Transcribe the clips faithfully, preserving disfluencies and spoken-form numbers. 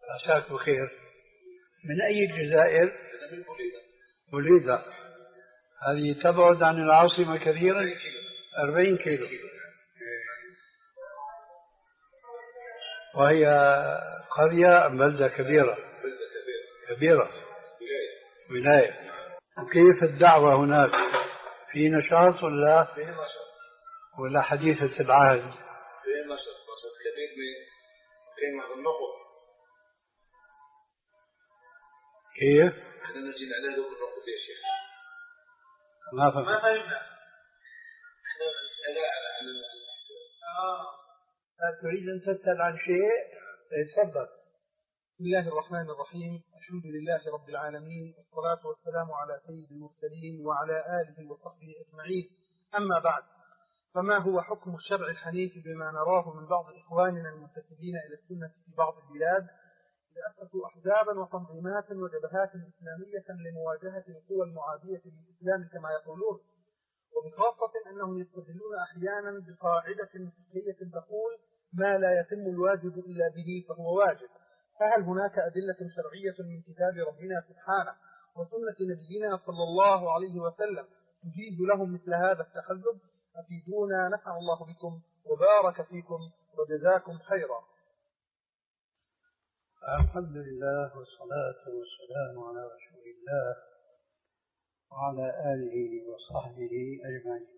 عساك بخير. من أي الجزائر؟ بوليدا. هذه تبعد عن العاصمة كثيرا، أربعين كيلو، وهي قرية أم بلدة كبيرة؟ كبيرة، ولاية. وكيف الدعوة هناك؟ في نشاط ولا ولا حديثة العهد؟ في نشاط، نشاط كبير من قيمة النقط. كيف؟ احنا نجي على ذوق النقط يا شيخ. ما فهمت. ما فهمنا. احنا نسأل على اه تريد أن تسأل عن شيء؟ تفضل. بسم الله الرحمن الرحيم. الحمد لله رب العالمين، والصلاة والسلام على سيد المرسلين وعلى آله وصحبه أجمعين. أما بعد، فما هو حكم الشرع الحنيف بما نراه من بعض إخواننا المنتسبين إلى السنة في بعض البلاد لأسسوا أحزابا وتنظيمات وجبهات إسلامية لمواجهة القوى المعادية للإسلام كما يقولون، وبخاصة أنهم يستدلون أحيانا بقاعدة فقهية تقول ما لا يتم الواجب إلا به فهو واجب. فهل هناك أدلة شرعية من كتاب ربنا سبحانه وسنة نبينا صلى الله عليه وسلم تجيز لهم مثل هذا التخلف؟ أفيدونا نفع الله بكم وبارك فيكم وجزاكم خيرا. الحمد لله والصلاة والسلام على رسول الله وعلى آله وصحبه أجمعين.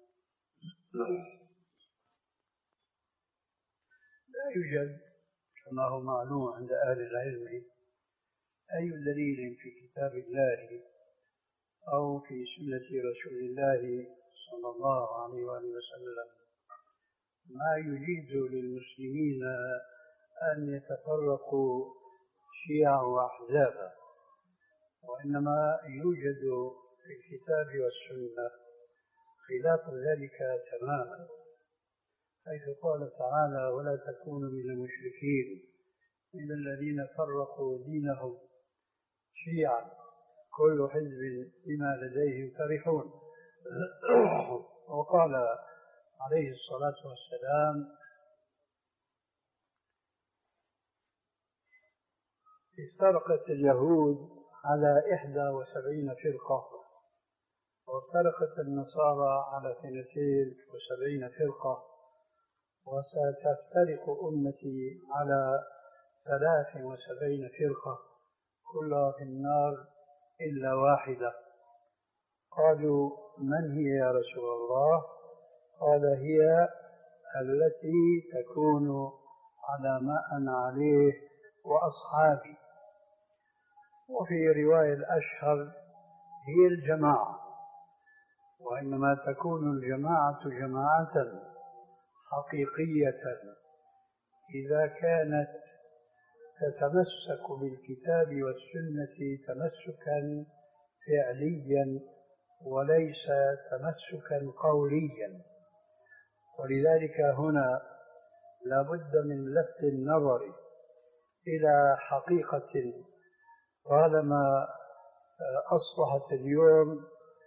لا يوجد كما هو معلوم عند أهل العلم أي دليل في كتاب الله أو في سنة رسول الله صلى الله عليه وآله وسلم ما يجيز للمسلمين أن يتفرقوا شيعا وأحزابا، وإنما يوجد في الكتاب والسنة خلاف ذلك تماما، حيث قال تعالى ولا تكونوا من المشركين من الذين فرقوا دينهم شيعا كل حزب بما لديهم فرحون. وقال عليه الصلاة والسلام افترقت اليهود على إحدى وسبعين فرقة وافترقت النصارى على اثنتين وسبعين فرقة وستفترق أمتي على ثلاث وسبعين فرقة كلها في النار إلا واحدة. قالوا من هي يا رسول الله؟ قال هي التي تكون على ما أنا عليه وأصحابي. وفي رواية الأشهر هي الجماعة، وإنما تكون الجماعة جماعة حقيقية إذا كانت تتمسك بالكتاب والسنة تمسكا فعليا وليس تمسكا قوليا. ولذلك هنا لا بد من لفت النظر إلى حقيقة طالما أصبحت اليوم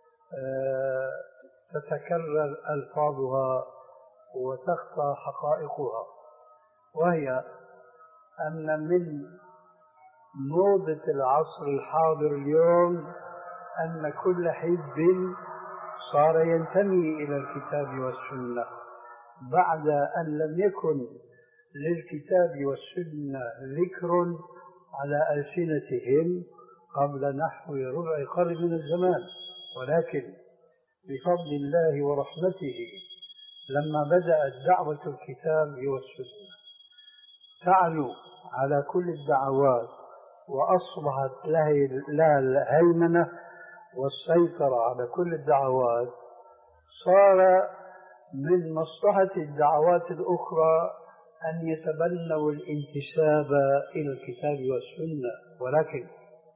تتكرر ألفاظها وتخفى حقائقها، وهي أن من موضة العصر الحاضر اليوم أن كل حزب صار ينتمي إلى الكتاب والسنة بعد أن لم يكن للكتاب والسنة ذكر على ألسنتهم قبل نحو ربع قرن من الزمان. ولكن بفضل الله ورحمته لما بدأت دعوة الكتاب والسنة تعلو على كل الدعوات وأصبحت لها الهيمنة والسيطرة على كل الدعوات، صار من مصلحة الدعوات الأخرى أن يتبنوا الانتساب إلى الكتاب والسنة. ولكن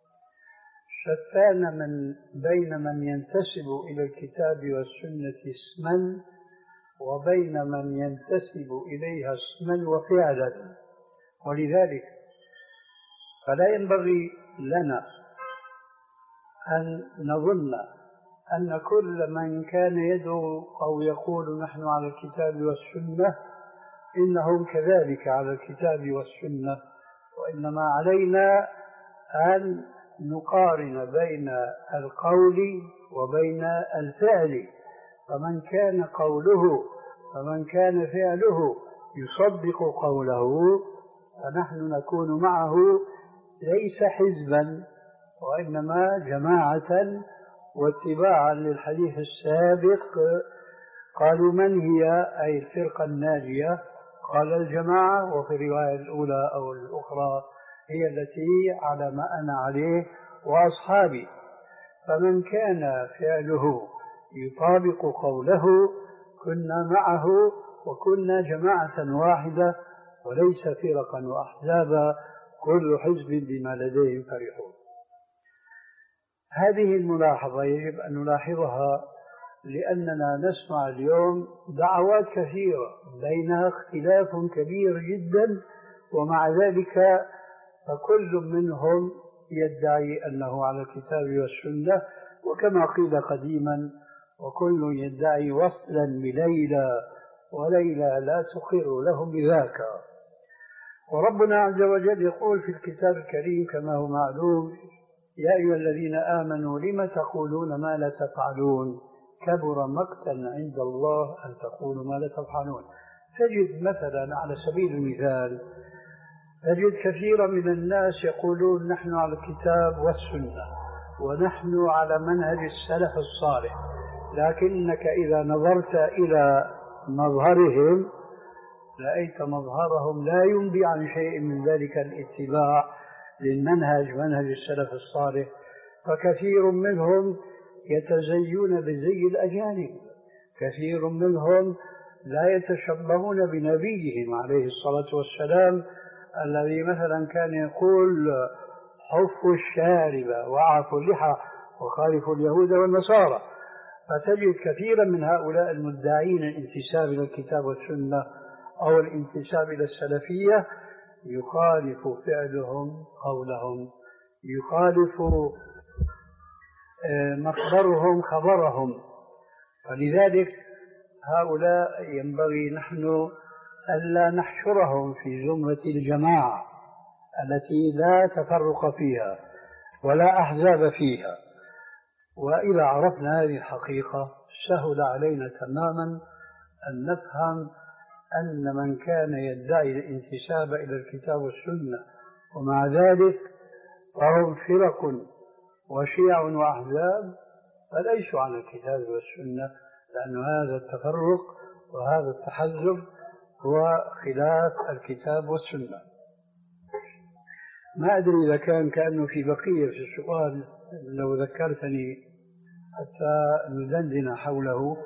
شتان من بين من ينتسب إلى الكتاب والسنة اسما وبين من ينتسب إليها اسما وفعلا. ولذلك فلا ينبغي لنا أن نظن أن كل من كان يدعو أو يقول نحن على الكتاب والسنة إنهم كذلك على الكتاب والسنة وإنما علينا أن نقارن بين القول وبين الفعل، فمن كان قوله فمن كان فعله يصدق قوله فنحن نكون معه ليس حزبا وإنما جماعة واتباعا للحديث السابق. قالوا من هي أي الفرقة الناجية؟ قال الجماعة، وفي الرواية الأولى أو الأخرى هي التي على ما أنا عليه وأصحابي. فمن كان فعله يطابق قوله كنا معه وكنا جماعة واحدة وليس فرقا وأحزابا كل حزب بما لديهم فرحون. هذه الملاحظة يجب أن نلاحظها لأننا نسمع اليوم دعوات كثيرة بينها اختلاف كبير جدا، ومع ذلك فكل منهم يدعي أنه على الكتاب والسنة، وكما قيل قديما وكل يدعي وصلا بليلى وليلى لا تقر لهم بذاك. وربنا عز وجل يقول في الكتاب الكريم كما هو معلوم: يا أيها الذين آمنوا لم تقولون ما لا تفعلون كبر مقتا عند الله أن تقولوا ما لا تفعلون. تجد مثلا على سبيل المثال تجد كثيرا من الناس يقولون نحن على الكتاب والسنة ونحن على منهج السلف الصالح، لكنك إذا نظرت إلى مظهرهم رأيت مظهرهم لا ينبي عن شيء من ذلك الاتباع للمنهج منهج السلف الصالح. فكثير منهم يتزيون بزي الأجانب، كثير منهم لا يتشبهون بنبيهم عليه الصلاة والسلام الذي مثلا كان يقول حفوا الشارب وعفوا اللحى وخالفوا اليهود والنصارى. فتجد كثيرا من هؤلاء المدعين الانتساب إلى الكتاب والسنة أو الانتساب إلى السلفية يخالف فعلهم قولهم، يخالف مخبرهم خبرهم. ولذلك هؤلاء ينبغي نحن ألا نحشرهم في زمرة الجماعة التي لا تفرق فيها ولا أحزاب فيها. وإذا عرفنا هذه الحقيقة سهل علينا تماما أن نفهم أن من كان يدعي الانتساب إلى الكتاب والسنة ومع ذلك فهم فرق وشيع وأحزاب فليسوا على الكتاب والسنة، لأن هذا التفرق وهذا التحزب هو خلاف الكتاب والسنة. ما أدري إذا كان كأنه في بقية في السؤال لو ذكرتني حتى ندندن حوله.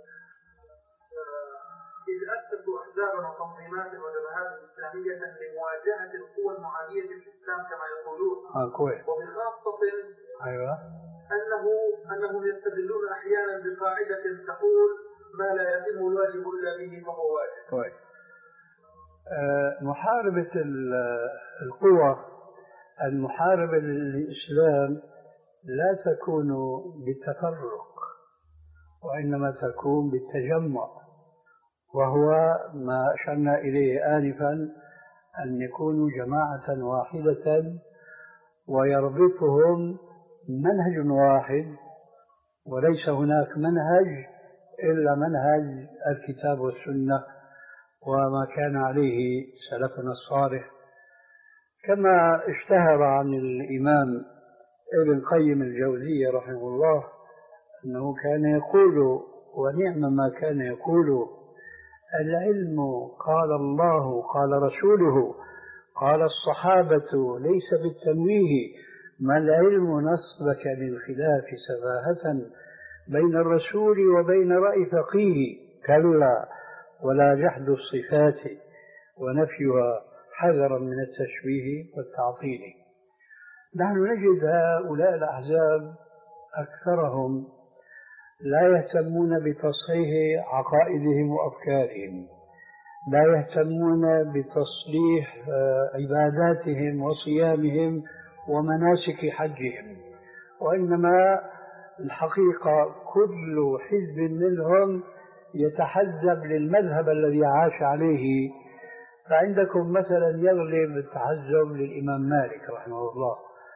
إذ أسسوا أحزابا وتنظيمات وجبهات إسلامية لمواجهة القوى المعادية للإسلام كما يقولون. آه كويس. وبخاصة أيوة. أنه أنهم يستدلون أحيانا بقاعدة تقول ما لا يتم الواجب إلا به فهو واجب. كويس. آه محاربة القوى المحاربة للإسلام لا تكون بالتفرق وإنما تكون بالتجمع، وهو ما أشرنا إليه آنفا أن يكونوا جماعة واحدة ويربطهم منهج واحد، وليس هناك منهج إلا منهج الكتاب والسنة وما كان عليه سلفنا الصالح. كما اشتهر عن الإمام ابن القيم الجوزية رحمه الله أنه كان يقول ونعم ما كان يقول: العلم قال الله قال رسوله قال الصحابة ليس بالتمويه، ما العلم نصبك للخلاف سفاهة بين الرسول وبين رأي فقيه، كلا ولا جحد الصفات ونفيها حذرا من التشبيه والتعطيل. نحن نجد هؤلاء الأحزاب أكثرهم لا يهتمون بتصحيح عقائدهم وأفكارهم، لا يهتمون بتصليح عباداتهم وصيامهم ومناسك حجهم، وإنما الحقيقة كل حزب منهم يتحزب للمذهب الذي عاش عليه فعندكم مثلا يغلب التحزب للإمام مالك رحمه الله،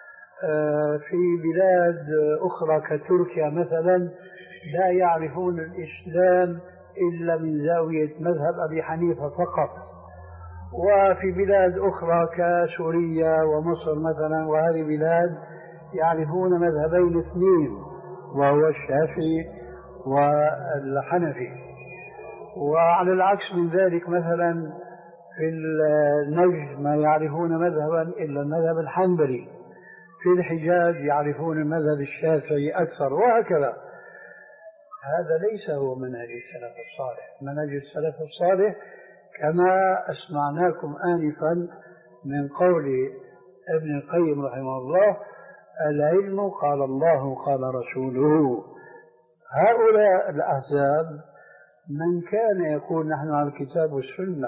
في بلاد أخرى كتركيا مثلا لا يعرفون الإسلام إلا من زاوية مذهب أبي حنيفة فقط، وفي بلاد أخرى كسوريا ومصر مثلا وهذه بلاد يعرفون مذهبين اثنين وهو الشافعي والحنفي. وعلى العكس من ذلك مثلا في النجد ما يعرفون مذهبا إلا المذهب الحنبلي، في الحجاز يعرفون المذهب الشافعي أكثر، وهكذا. هذا ليس هو منهج السلف الصالح. منهج السلف الصالح كما أسمعناكم آنفا من قول ابن القيم رحمه الله: العلم قال الله قال رسوله. هؤلاء الأحزاب من كان يقول نحن على الكتاب والسنة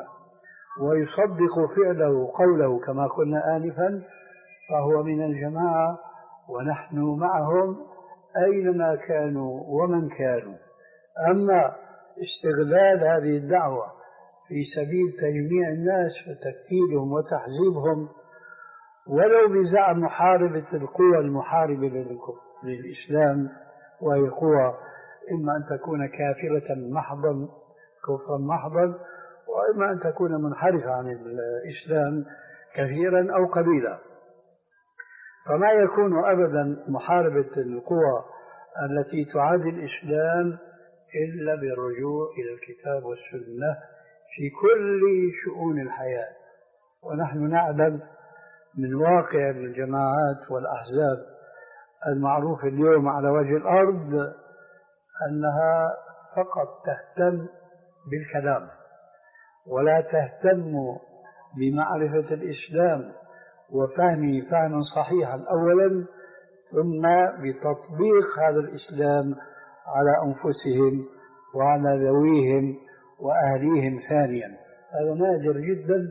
ويصدق فعله قوله كما قلنا آنفا فهو من الجماعة، ونحن معهم أينما كانوا ومن كانوا. أما استغلال هذه الدعوة في سبيل تجميع الناس وتكفيرهم وتحزيبهم ولو بزعم محاربة القوى المحاربة للإسلام، وهي قوى إما أن تكون كافرة محضا كفرا محضا، وإما أن تكون منحرفة عن الإسلام كثيرا أو قليلا. فما يكون أبدا محاربة القوى التي تعادي الإسلام إلا بالرجوع إلى الكتاب والسنة في كل شؤون الحياة. ونحن نعلم من واقع الجماعات والأحزاب المعروف اليوم على وجه الأرض أنها فقط تهتم بالكلام ولا تهتم بمعرفة الإسلام وفهمه فهما صحيحا أولا، ثم بتطبيق هذا الإسلام على أنفسهم وعلى ذويهم وأهليهم ثانيا. هذا نادر جدا،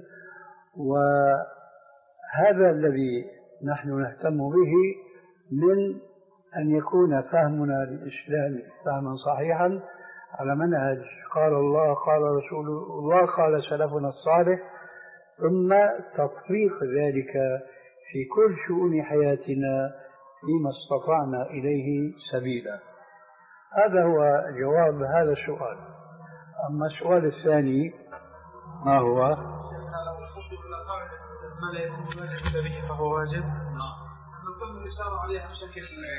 وهذا الذي نحن نهتم به من أن يكون فهمنا للإسلام فهما صحيحا على منهج قال الله قال رسول الله قال سلفنا الصالح، ثم تطبيق ذلك في كل شؤون حياتنا فيما استطعنا إليه سبيلا. هذا هو جواب هذا السؤال. أما السؤال الثاني ما هو؟ ما لا يكون واجب به فهو واجب. نتم الإشارة عليها بشكل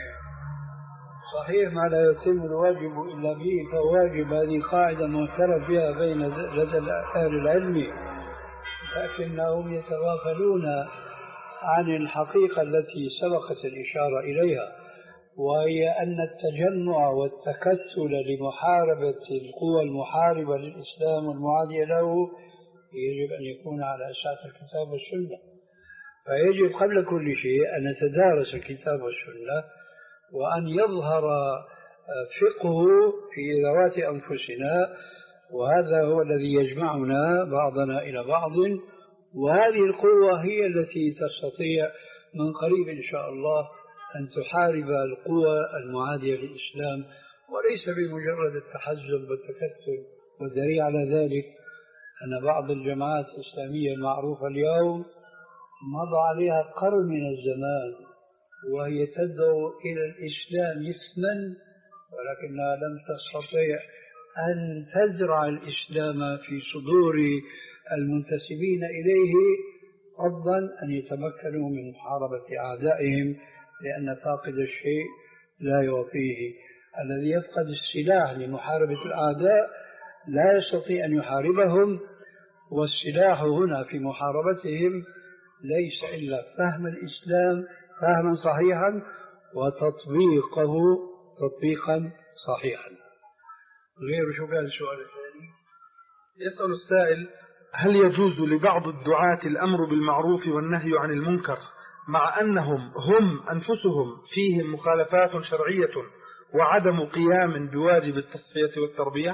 صحيح، ما لا يتم الواجب إلا به فهو واجب. هذه قاعدة معترف بها بين لدى أهل العلم، لكنهم يتغافلون عن الحقيقة التي سبقت الإشارة إليها، وهي أن التجمع والتكتل لمحاربة القوى المحاربة للإسلام والمعادية له يجب أن يكون على أساس الكتاب والسنة. فيجب قبل كل شيء أن نتدارس الكتاب والسنة، وأن يظهر فقه في ذوات أنفسنا، وهذا هو الذي يجمعنا بعضنا إلى بعض. وهذه القوة هي التي تستطيع من قريب إن شاء الله أن تحارب القوى المعادية للإسلام، وليس بمجرد التحزب والتكتل. والدليل على ذلك أن بعض الجماعات الإسلامية المعروفة اليوم مضى عليها قرن من الزمان وهي تدعو إلى الإسلام اسما، ولكنها لم تستطيع أن تزرع الإسلام في صدور المنتسبين إليه، فضلا أن يتمكنوا من محاربة أعدائهم، لأن فاقد الشيء لا يعطيه. الذي يفقد السلاح لمحاربة الأعداء لا يستطيع أن يحاربهم، والسلاح هنا في محاربتهم ليس إلا فهم الإسلام فهما صحيحا وتطبيقه تطبيقا صحيحا. غير شو قال السؤال الثاني؟ يسأل السائل: هل يجوز لبعض الدعاة الأمر بالمعروف والنهي عن المنكر مع أنهم هم أنفسهم فيهم مخالفات شرعية وعدم قيام بواجب التصفية والتربية؟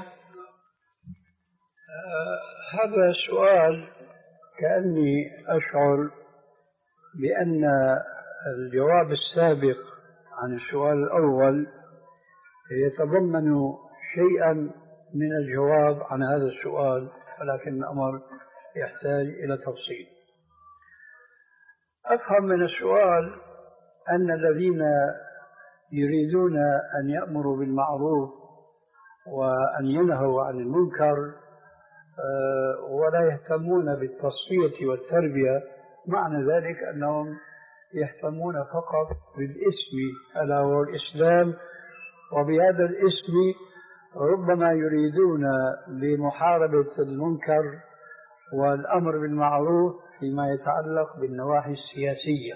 آه هذا السؤال كأني أشعر بأن الجواب السابق عن السؤال الأول يتضمن شيئا من الجواب عن هذا السؤال، ولكن الأمر يحتاج إلى تفصيل. أفهم من السؤال أن الذين يريدون أن يأمروا بالمعروف وأن ينهوا عن المنكر ولا يهتمون بالتصفية والتربية، معنى ذلك أنهم يهتمون فقط بالاسم ألا هو الإسلام، وبهذا الاسم ربما يريدون بمحاربة المنكر والأمر بالمعروف فيما يتعلق بالنواحي السياسية،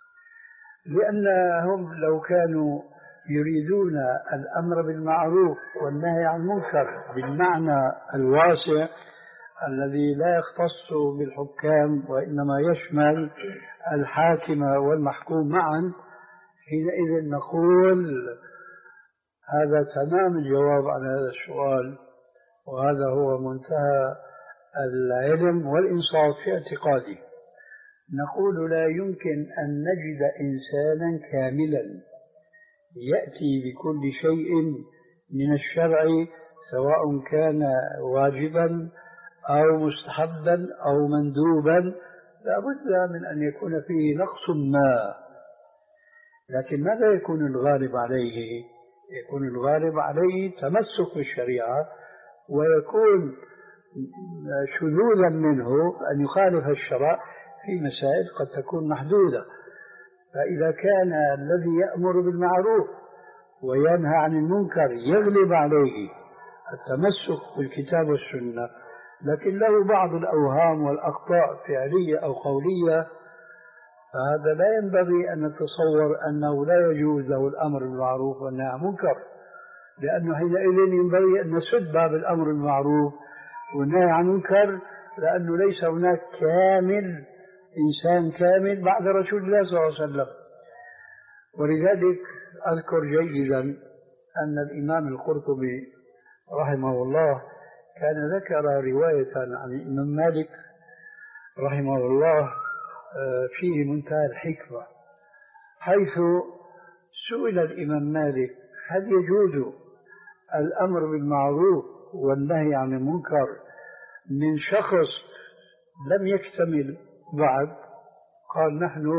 لأنهم لو كانوا يريدون الأمر بالمعروف والنهي عن المنكر بالمعنى الواسع الذي لا يختص بالحكام وإنما يشمل الحاكم والمحكوم معا، حينئذ نقول هذا تمام الجواب على هذا السؤال، وهذا هو منتهى العلم والإنصاف في اعتقادي. نقول لا يمكن أن نجد إنسانا كاملا يأتي بكل شيء من الشرع سواء كان واجبا أو مستحبا أو مندوبا، لا بد من أن يكون فيه نقص ما. لكن ماذا يكون الغالب عليه؟ يكون الغالب عليه تمسك بالشريعة، ويكون شذوذا منه أن يخالف الشرع في مسائل قد تكون محدودة. فإذا كان الذي يأمر بالمعروف وينهى عن المنكر يغلب عليه التمسك بالكتاب والسنة، لكن له بعض الأوهام والأخطاء فعلية أو قولية، فهذا لا ينبغي أن نتصور أنه لا يجوز له الأمر بالمعروف والنهي عن المنكر، لأنه حينئذ ينبغي أن نسد باب الأمر بالمعروف والنهي عن المنكر، لأنه ليس هناك كامل إنسان كامل بعد رسول الله صلى الله عليه وسلم. ولذلك أذكر جيدا أن الإمام القرطبي رحمه الله كان ذكر رواية عن الإمام مالك رحمه الله فيه منتهى الحكمة، حيث سئل الإمام مالك هل يجوز الأمر بالمعروف والنهي عن المنكر من شخص لم يكتمل بعد؟ قال نحن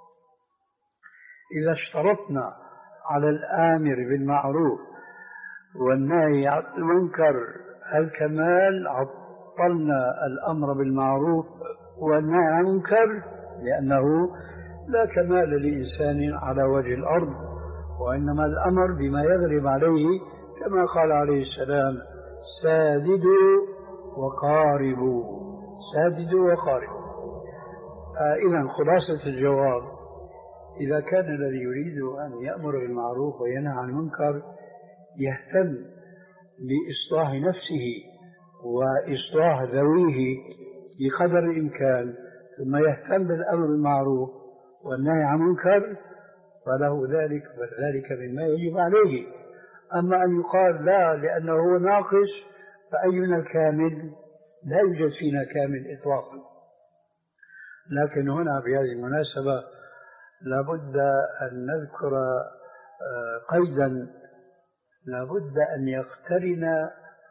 إذا اشترطنا على الآمر بالمعروف والنهي عن المنكر الكمال عطلنا الأمر بالمعروف والنهي عن المنكر، لأنه لا كمال لإنسان على وجه الأرض، وإنما الأمر بما يغلب عليه، كما قال عليه السلام ساددوا وقاربوا، ساددوا وقاربوا. آه إذن خلاصة الجواب، إذا كان الذي يريد أن يأمر بالمعروف وينهى عن المنكر يهتم بإصلاح نفسه وإصلاح ذويه بقدر الإمكان، ثم يهتم بالأمر بالمعروف والنهي عن المنكر، فله ذلك فذلك مما يجب عليه. أما أن يقال لا لأنه هو ناقص فأينا الكامل؟ لا يوجد فينا كامل إطلاقا. لكن هنا بهذه المناسبة لابد أن نذكر قيدا، لابد أن يقترن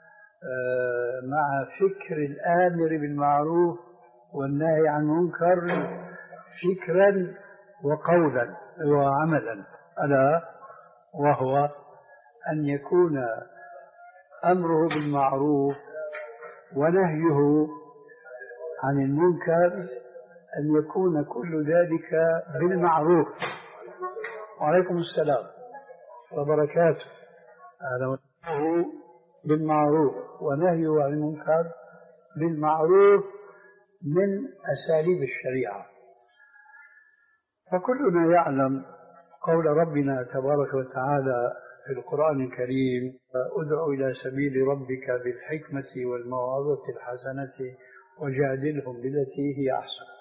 مع فكر الآمر بالمعروف والنهي عن المنكر فكرا وقولا وعملا، ألا وهو أن يكون أمره بالمعروف ونهيه عن المنكر أن يكون كل ذلك بالمعروف. وعليكم السلام وبركاته. أمره بالمعروف ونهيه عن المنكر بالمعروف من أساليب الشريعة. فكلنا يعلم قول ربنا تبارك وتعالى في القرآن الكريم ادع إلى سبيل ربك بالحكمة والموعظة الحسنة وجادلهم بالتي هي أحسن.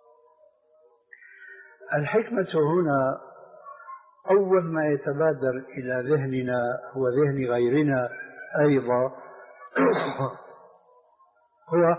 الحكمة هنا أول ما يتبادر إلى ذهننا هو ذهن غيرنا أيضا هو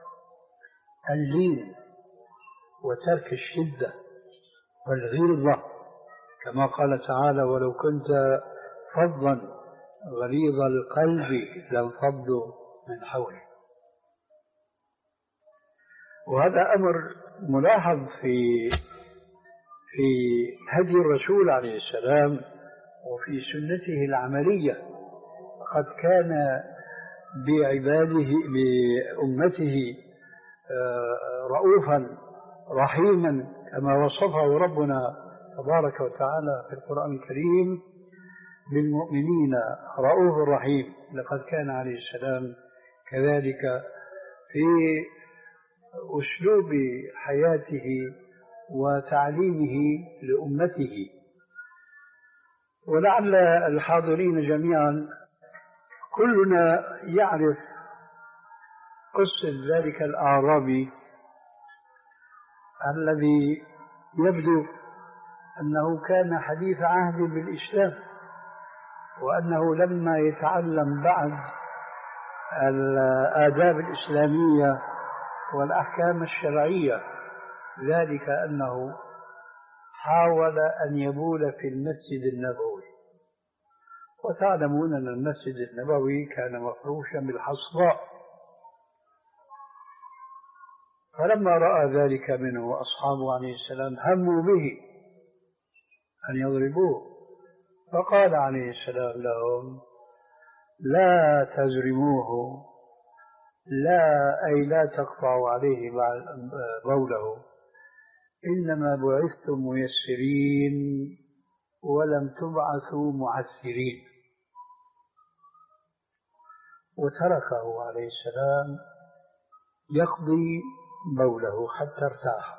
اللين وترك الشدة والغلظة، كما قال تعالى ولو كنت فظا غليظ القلب لانفضوا من حولك. وهذا أمر ملاحظ في في هدي الرسول عليه السلام وفي سنته العملية. قد كان بعباده بأمته رؤوفا رحيما كما وصفه ربنا تبارك وتعالى في القرآن الكريم بالمؤمنين رؤوف رحيم. لقد كان عليه السلام كذلك في أسلوب حياته وتعليمه لأمته. ولعل الحاضرين جميعا كلنا يعرف قصة ذلك الأعرابي الذي يبدو أنه كان حديث عهد بالإسلام، وأنه لما يتعلم بعد الآداب الإسلامية والأحكام الشرعية ذلك أنه حاول أن يبول في المسجد النبوي. وتعلمون أن المسجد النبوي كان مفروشا بالحصباء، فلما رأى ذلك منه أصحابه عليه السلام هموا به أن يضربوه، فقال عليه السلام لهم: لا تزرموه، لا أي لا تقطعوا عليه بوله، إنما بعثتم ميسرين ولم تبعثوا معسرين. وتركه عليه السلام يقضي بوله حتى ارتاح.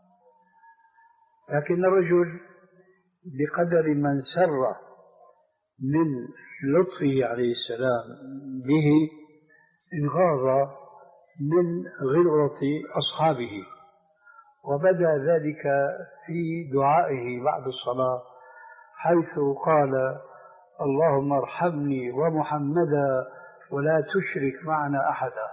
لكن الرجل بقدر من سر من لطفه عليه السلام به انغاض من غلظة أصحابه، وبدا ذلك في دعائه بعد الصلاة حيث قال: اللهم ارحمني ومحمدا ولا تشرك معنا أحدا.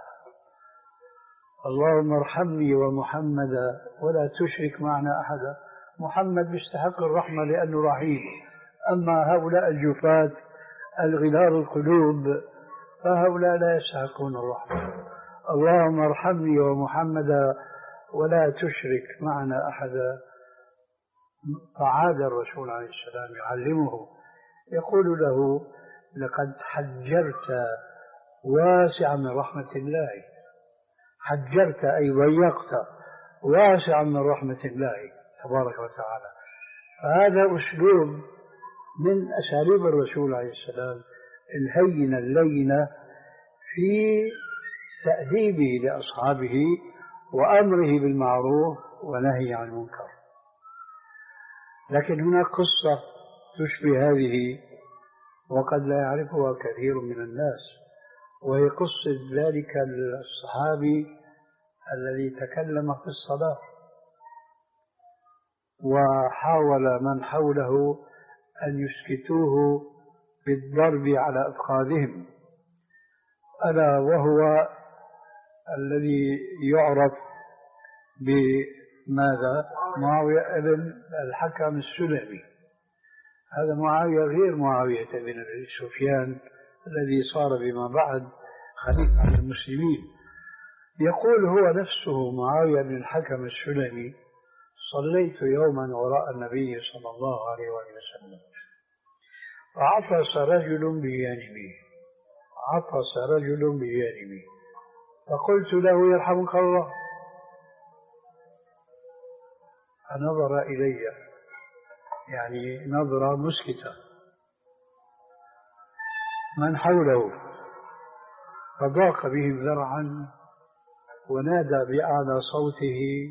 اللهم ارحمني ومحمدا ولا تشرك معنا أحدا. محمد يستحق الرحمة لأنه رحيم، أما هؤلاء الجفاة الغلال القلوب فهؤلاء لا يستحقون الرحمة. اللهم ارحمني ومحمدا ولا تشرك معنا أحدا. فعاد الرسول عليه السلام يعلمه، يقول له: لقد حجرت واسعا من رحمة الله. حجرت أي ضيقت واسعا من رحمة الله تبارك وتعالى. فهذا أسلوب من أساليب الرسول عليه السلام الهينة اللينة في تأديبه لأصحابه وأمره بالمعروف ونهي عن المنكر. لكن هناك قصة تشبه هذه وقد لا يعرفها كثير من الناس، وهي قصة ذلك الصحابي الذي تكلم في الصلاة وحاول من حوله أن يسكتوه بالضرب على أفخاذهم، ألا وهو الذي يعرف بماذا؟ معاوية بن الحكم السلمي. هذا معاوية غير معاوية بن أبي سفيان الذي صار بما بعد خليفة على المسلمين. يقول هو نفسه معاوية بن الحكم السلمي: صليت يوما وراء النبي صلى الله عليه وسلم فعطس رجل بجانبه عطس رجل بجانبه فقلت له: يرحمك الله. فنظر إلي يعني نظرة مسكتة. من حوله فضاق بهم ذرعا ونادى بأعلى صوته: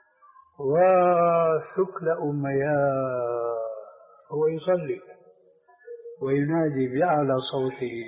وثكل أميا. هو يصلي وينادي بأعلى صوته: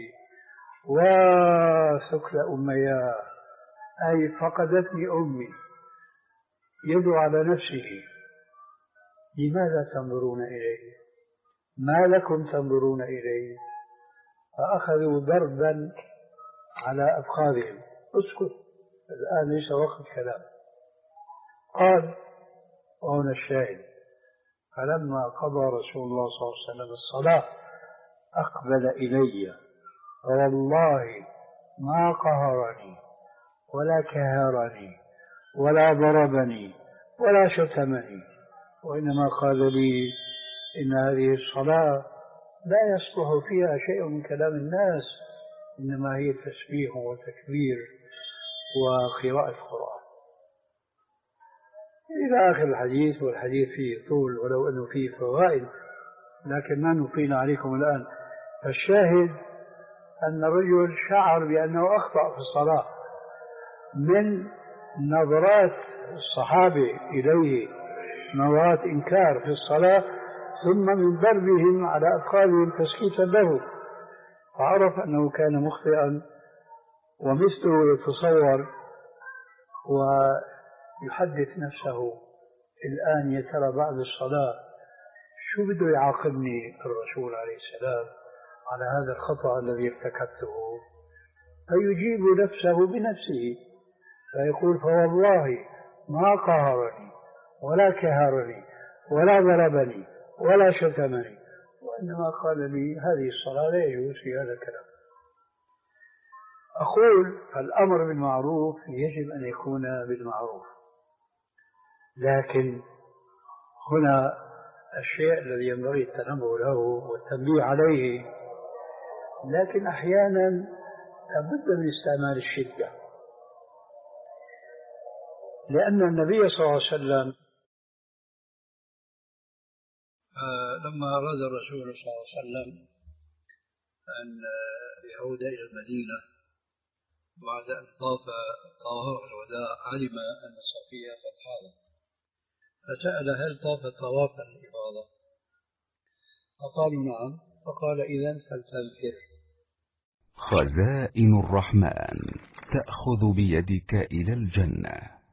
وثكل أميا، أي فقدتني أمي. يدعو على نفسه: لماذا تنظرون إليه؟ ما لكم تنظرون إليه؟ فأخذوا ضربا على أفخاذهم. اسكت، الآن ليس وقت كلام. قال، وهنا الشاهد: فلما قضى رسول الله صلى الله عليه وسلم الصلاة أقبل إلي، والله ما قهرني ولا كهرني ولا ضربني ولا شتمني، وإنما قال لي إن هذه الصلاة لا يصلح فيها شيء من كلام الناس، إنما هي تسبيح وتكبير وقراءة القرآن إلى آخر الحديث. والحديث فيه طول ولو أنه فيه فوائد، لكن ما نطيل عليكم الآن. فالشاهد أن الرجل شعر بأنه أخطأ في الصلاة من نظرات الصحابة إليه، نظرات إنكار في الصلاة، ثم من ضربهم على أثقالهم تسكيتا له، فعرف أنه كان مخطئا. ومثله يتصور ويحدث نفسه الآن يا ترى بعد الصلاة شو بده يعاقبني الرسول عليه السلام على هذا الخطأ الذي ارتكبته، فيجيب نفسه بنفسه فيقول فوالله ما قهرني ولا كهرني ولا ضربني ولا شتمني، وإنما قال لي هذه الصلاة لا يجوز في هذا الكلام. أقول الأمر بالمعروف يجب أن يكون بالمعروف، لكن هنا الشيء الذي ينبغي التنبه له والتنبيه عليه، لكن أحيانا لابد من استعمال الشدة، لأن النبي صلى الله عليه وسلم لما أراد الرسول صلى الله عليه وسلم أن يعود إلى المدينة بعد أن طاف طواف الوداع علم أن صفية قد حاضت، فسأل هل طافت طواف الإفاضة؟ فقالوا نعم، فقال إذن فلتنفر. خزائن الرحمن تأخذ بيدك إلى الجنة.